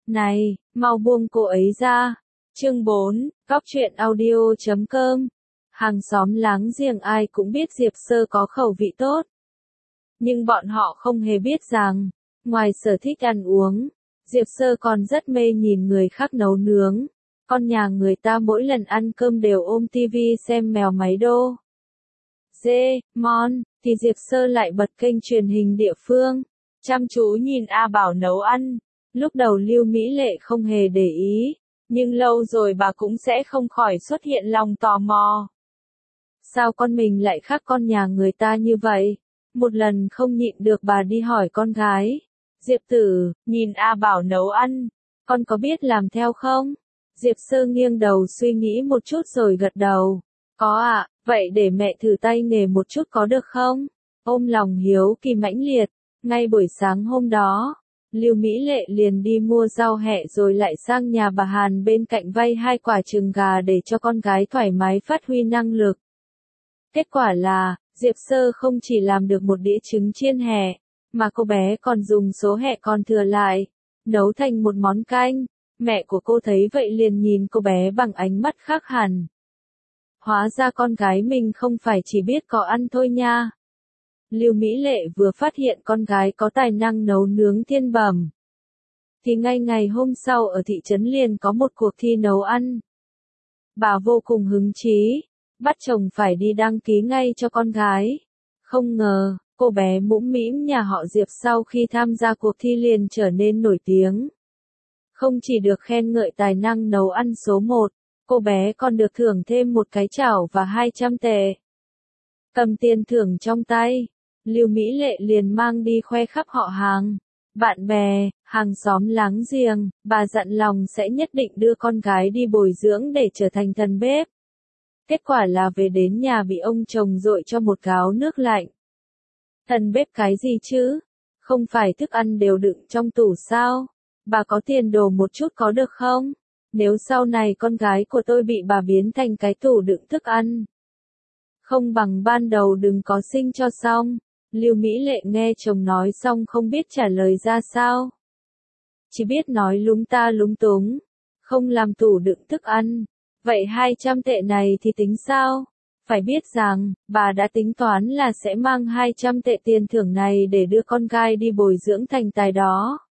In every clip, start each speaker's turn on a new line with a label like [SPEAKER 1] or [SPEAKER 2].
[SPEAKER 1] Này, mau buông cô ấy ra. Chương 4, Góc truyện audio.com. Hàng xóm láng giềng ai cũng biết Diệp Sơ có khẩu vị tốt. Nhưng bọn họ không hề biết rằng, ngoài sở thích ăn uống, Diệp Sơ còn rất mê nhìn người khác nấu nướng. Con nhà người ta mỗi lần ăn cơm đều ôm tivi xem mèo máy đô. Mon, thì Diệp Sơ lại bật kênh truyền hình địa phương, chăm chú nhìn A Bảo nấu ăn. Lúc đầu Lưu Mỹ Lệ không hề để ý, nhưng lâu rồi bà cũng sẽ không khỏi xuất hiện lòng tò mò. Sao con mình lại khác con nhà người ta như vậy? Một lần không nhịn được bà đi hỏi con gái. Diệp Tử, nhìn A Bảo nấu ăn, con có biết làm theo không? Diệp Sơ nghiêng đầu suy nghĩ một chút rồi gật đầu. Có ạ, vậy để mẹ thử tay nghề một chút có được không? Ôm lòng hiếu kỳ mãnh liệt, ngay buổi sáng hôm đó, Lưu Mỹ Lệ liền đi mua rau hẹ rồi lại sang nhà bà Hàn bên cạnh vay 2 quả trứng gà để cho con gái thoải mái phát huy năng lực. Kết quả là, Diệp Sơ không chỉ làm được một đĩa trứng chiên hẹ, mà cô bé còn dùng số hẹ còn thừa lại, nấu thành một món canh. Mẹ của cô thấy vậy liền nhìn cô bé bằng ánh mắt khác hẳn. Hóa ra con gái mình không phải chỉ biết có ăn thôi nha. Lưu Mỹ Lệ vừa phát hiện con gái có tài năng nấu nướng thiên bẩm, thì ngay ngày hôm sau ở thị trấn liền có một cuộc thi nấu ăn. Bà vô cùng hứng chí, bắt chồng phải đi đăng ký ngay cho con gái. Không ngờ, cô bé mũm mĩm nhà họ Diệp sau khi tham gia cuộc thi liền trở nên nổi tiếng. Không chỉ được khen ngợi tài năng nấu ăn số 1, cô bé còn được thưởng thêm một cái chảo và 200 tệ. Cầm tiền thưởng trong tay, Lưu Mỹ Lệ liền mang đi khoe khắp họ hàng, bạn bè, hàng xóm láng giềng. Bà dặn lòng sẽ nhất định đưa con gái đi bồi dưỡng để trở thành thần bếp. Kết quả là về đến nhà bị ông chồng dội cho một gáo nước lạnh. Thần bếp cái gì chứ? Không phải thức ăn đều đựng trong tủ sao? Bà có tiền đồ một chút có được không? Nếu sau này con gái của tôi bị bà biến thành cái tủ đựng thức ăn, không bằng ban đầu đừng có sinh cho xong. Lưu Mỹ Lệ nghe chồng nói xong không biết trả lời ra sao. Chỉ biết nói lúng ta lúng túng. Không làm tủ đựng thức ăn. Vậy 200 tệ này thì tính sao? Phải biết rằng, bà đã tính toán là sẽ mang 200 tệ tiền thưởng này để đưa con gái đi bồi dưỡng thành tài đó.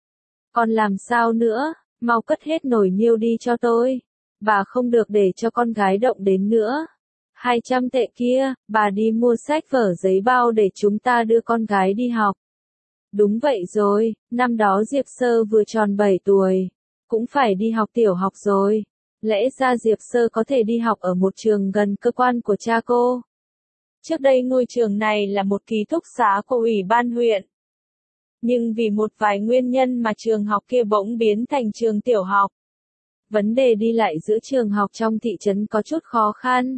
[SPEAKER 1] Còn làm sao nữa, mau cất hết nồi niêu đi cho tôi. Bà không được để cho con gái động đến nữa. 200 tệ kia, bà đi mua sách vở giấy bao để chúng ta đưa con gái đi học. Đúng vậy rồi, năm đó Diệp Sơ vừa tròn 7 tuổi, cũng phải đi học tiểu học rồi. Lẽ ra Diệp Sơ có thể đi học ở một trường gần cơ quan của cha cô. Trước đây ngôi trường này là một ký túc xá của ủy ban huyện. Nhưng vì một vài nguyên nhân mà trường học kia bỗng biến thành trường tiểu học. Vấn đề đi lại giữa trường học trong thị trấn có chút khó khăn.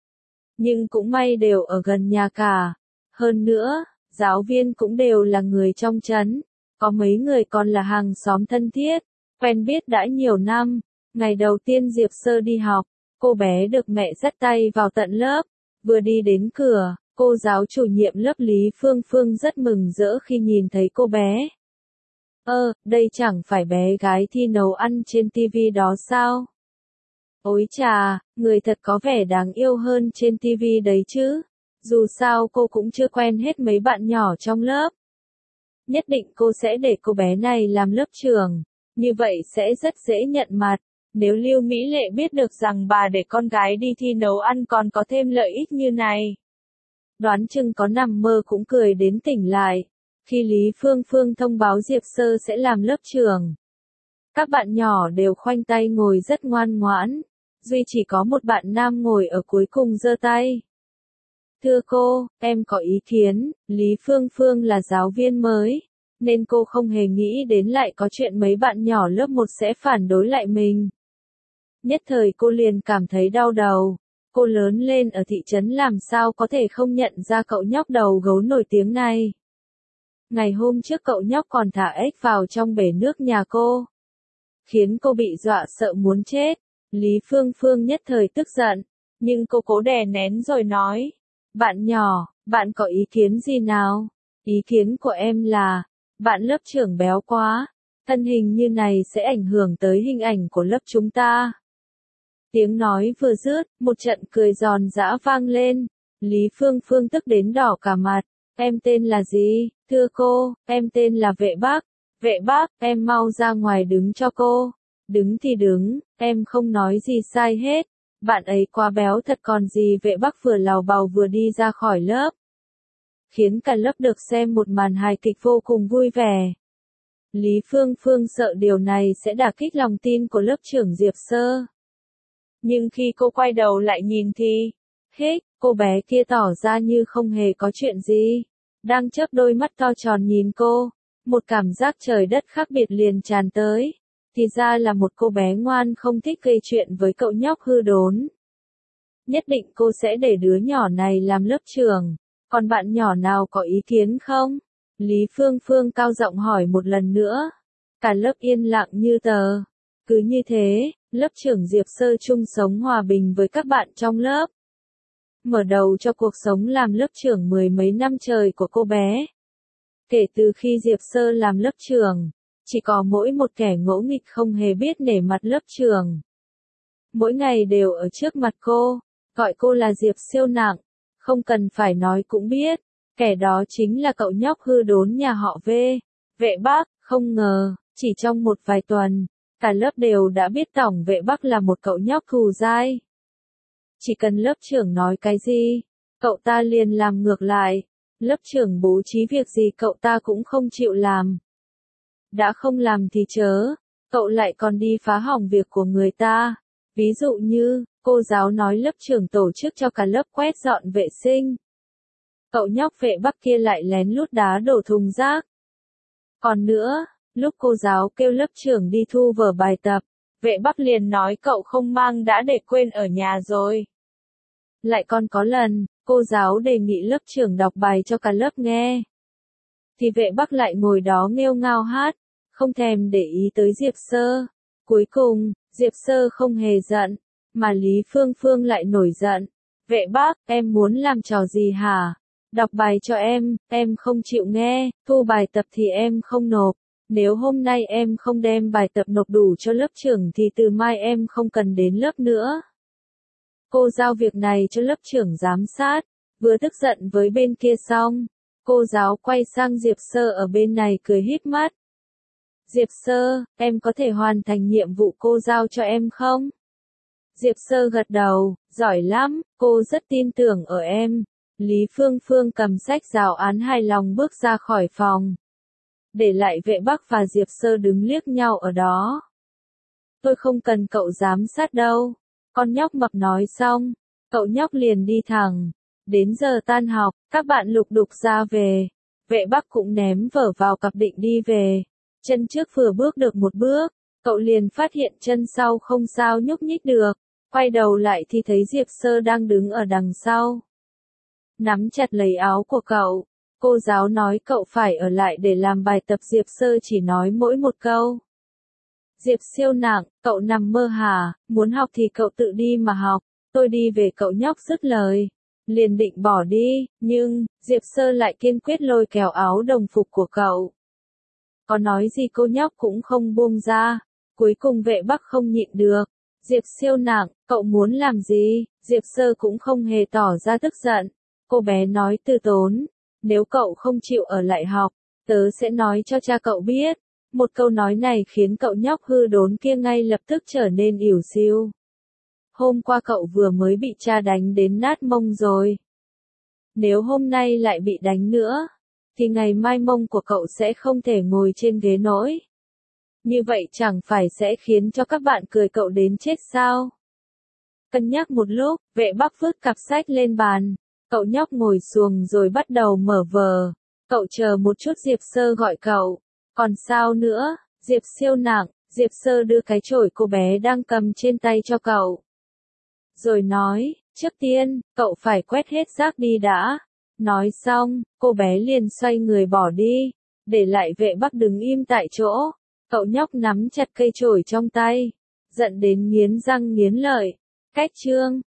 [SPEAKER 1] Nhưng cũng may đều ở gần nhà cả. Hơn nữa, giáo viên cũng đều là người trong trấn. Có mấy người còn là hàng xóm thân thiết, quen biết đã nhiều năm. Ngày đầu tiên Diệp Sơ đi học, cô bé được mẹ dắt tay vào tận lớp. Vừa đi đến cửa, cô giáo chủ nhiệm lớp Lý Phương Phương rất mừng rỡ khi nhìn thấy cô bé. Đây chẳng phải bé gái thi nấu ăn trên tivi đó sao? Ôi chà, người thật có vẻ đáng yêu hơn trên tivi đấy chứ. Dù sao cô cũng chưa quen hết mấy bạn nhỏ trong lớp. Nhất định cô sẽ để cô bé này làm lớp trưởng. Như vậy sẽ rất dễ nhận mặt. Nếu Lưu Mỹ Lệ biết được rằng bà để con gái đi thi nấu ăn còn có thêm lợi ích như này, đoán chừng có nằm mơ cũng cười đến tỉnh lại. Khi Lý Phương Phương thông báo Diệp Sơ sẽ làm lớp trưởng, các bạn nhỏ đều khoanh tay ngồi rất ngoan ngoãn. Duy chỉ có một bạn nam ngồi ở cuối cùng giơ tay. Thưa cô, em có ý kiến. Lý Phương Phương là giáo viên mới, nên cô không hề nghĩ đến lại có chuyện mấy bạn nhỏ lớp 1 sẽ phản đối lại mình. Nhất thời cô liền cảm thấy đau đầu. Cô lớn lên ở thị trấn làm sao có thể không nhận ra cậu nhóc đầu gấu nổi tiếng này. Ngày hôm trước cậu nhóc còn thả ếch vào trong bể nước nhà cô, khiến cô bị dọa sợ muốn chết. Lý Phương Phương nhất thời tức giận, nhưng cô cố đè nén rồi nói. Bạn nhỏ, bạn có ý kiến gì nào? Ý kiến của em là, bạn lớp trưởng béo quá, Thân hình như này sẽ ảnh hưởng tới hình ảnh của lớp chúng ta. Tiếng nói vừa dứt, một trận cười giòn giã vang lên. Lý Phương Phương tức đến đỏ cả mặt. Em tên là gì? Thưa cô, em tên là Vệ Bắc. Vệ Bắc, em mau ra ngoài đứng cho cô. Đứng thì đứng, em không nói gì sai hết. Bạn ấy quá béo thật còn gì. Vệ Bắc vừa lào bào vừa đi ra khỏi lớp, khiến cả lớp được xem một màn hài kịch vô cùng vui vẻ. Lý Phương Phương sợ điều này sẽ đả kích lòng tin của lớp trưởng Diệp Sơ. Nhưng khi cô quay đầu lại nhìn thì, cô bé kia tỏ ra như không hề có chuyện gì. Đang chớp đôi mắt to tròn nhìn cô, một cảm giác trời đất khác biệt liền tràn tới. Thì ra là một cô bé ngoan không thích gây chuyện với cậu nhóc hư đốn. Nhất định cô sẽ để đứa nhỏ này làm lớp trưởng. Còn bạn nhỏ nào có ý kiến không? Lý Phương Phương cao giọng hỏi một lần nữa. Cả lớp yên lặng như tờ. Cứ như thế, lớp trưởng Diệp Sơ chung sống hòa bình với các bạn trong lớp. Mở đầu cho cuộc sống làm lớp trưởng mười mấy năm trời của cô bé. Kể từ khi Diệp Sơ làm lớp trưởng, chỉ có mỗi một kẻ ngỗ nghịch không hề biết nể mặt lớp trưởng. Mỗi ngày đều ở trước mặt cô, gọi cô là Diệp siêu nặng. Không cần phải nói cũng biết, kẻ đó chính là cậu nhóc hư đốn nhà họ V. Vệ Bắc, không ngờ, chỉ trong một vài tuần, cả lớp đều đã biết tổng Vệ Bắc là một cậu nhóc thù dai. Chỉ cần lớp trưởng nói cái gì, cậu ta liền làm ngược lại. Lớp trưởng bố trí việc gì cậu ta cũng không chịu làm. Đã không làm thì chớ, cậu lại còn đi phá hỏng việc của người ta. Ví dụ như, cô giáo nói lớp trưởng tổ chức cho cả lớp quét dọn vệ sinh. Cậu nhóc Vệ Bắc kia lại lén lút đá đổ thùng rác. Còn nữa, lúc cô giáo kêu lớp trưởng đi thu vở bài tập, Vệ Bắc liền nói cậu không mang đã để quên ở nhà rồi. Lại còn có lần, cô giáo đề nghị lớp trưởng đọc bài cho cả lớp nghe. Thì Vệ Bắc lại ngồi đó nghêu ngao hát, không thèm để ý tới Diệp Sơ. Cuối cùng, Diệp Sơ không hề giận, mà Lý Phương Phương lại nổi giận. Vệ Bắc, em muốn làm trò gì hả? Đọc bài cho em không chịu nghe, thu bài tập thì em không nộp. Nếu hôm nay em không đem bài tập nộp đủ cho lớp trưởng thì từ mai em không cần đến lớp nữa. Cô giao việc này cho lớp trưởng giám sát, vừa tức giận với bên kia xong, cô giáo quay sang Diệp Sơ ở bên này cười híp mắt. Diệp Sơ, em có thể hoàn thành nhiệm vụ cô giao cho em không? Diệp Sơ gật đầu, giỏi lắm, cô rất tin tưởng ở em. Lý Phương Phương cầm sách giáo án hài lòng bước ra khỏi phòng. Để lại Vệ Bắc và Diệp Sơ đứng liếc nhau ở đó. Tôi không cần cậu giám sát đâu. Con nhóc mập nói xong, cậu nhóc liền đi thẳng. Đến giờ tan học, các bạn lục đục ra về. Vệ Bắc cũng ném vở vào cặp định đi về. Chân trước vừa bước được một bước, cậu liền phát hiện chân sau không sao nhúc nhích được. Quay đầu lại thì thấy Diệp Sơ đang đứng ở đằng sau. Nắm chặt lấy áo của cậu. Cô giáo nói cậu phải ở lại để làm bài tập. Diệp Sơ chỉ nói mỗi một câu. Diệp siêu nặng, cậu nằm mơ hả? Muốn học thì cậu tự đi mà học. Tôi đi về. Cậu nhóc dứt lời. Liền định bỏ đi, nhưng, Diệp Sơ lại kiên quyết lôi kéo áo đồng phục của cậu. Có nói gì cô nhóc cũng không buông ra. Cuối cùng Vệ Bắc không nhịn được. Diệp siêu nặng, cậu muốn làm gì? Diệp Sơ cũng không hề tỏ ra tức giận. Cô bé nói từ tốn. Nếu cậu không chịu ở lại học, tớ sẽ nói cho cha cậu biết. Một câu nói này khiến cậu nhóc hư đốn kia ngay lập tức trở nên ỉu xìu. Hôm qua cậu vừa mới bị cha đánh đến nát mông rồi. Nếu hôm nay lại bị đánh nữa, thì ngày mai mông của cậu sẽ không thể ngồi trên ghế nổi. Như vậy chẳng phải sẽ khiến cho các bạn cười cậu đến chết sao? Cân nhắc một lúc, Vệ Bắc vứt cặp sách lên bàn. Cậu nhóc ngồi xuồng rồi bắt đầu mở vở. Cậu chờ một chút. Diệp Sơ gọi cậu. Còn sao nữa? Diệp siêu nặng. Diệp Sơ đưa cái chổi cô bé đang cầm trên tay cho cậu. Rồi nói, trước tiên, cậu phải quét hết rác đi đã. Nói xong, cô bé liền xoay người bỏ đi. Để lại Vệ Bắc đứng im tại chỗ. Cậu nhóc nắm chặt cây chổi trong tay. Giận đến nghiến răng nghiến lợi. Cách chương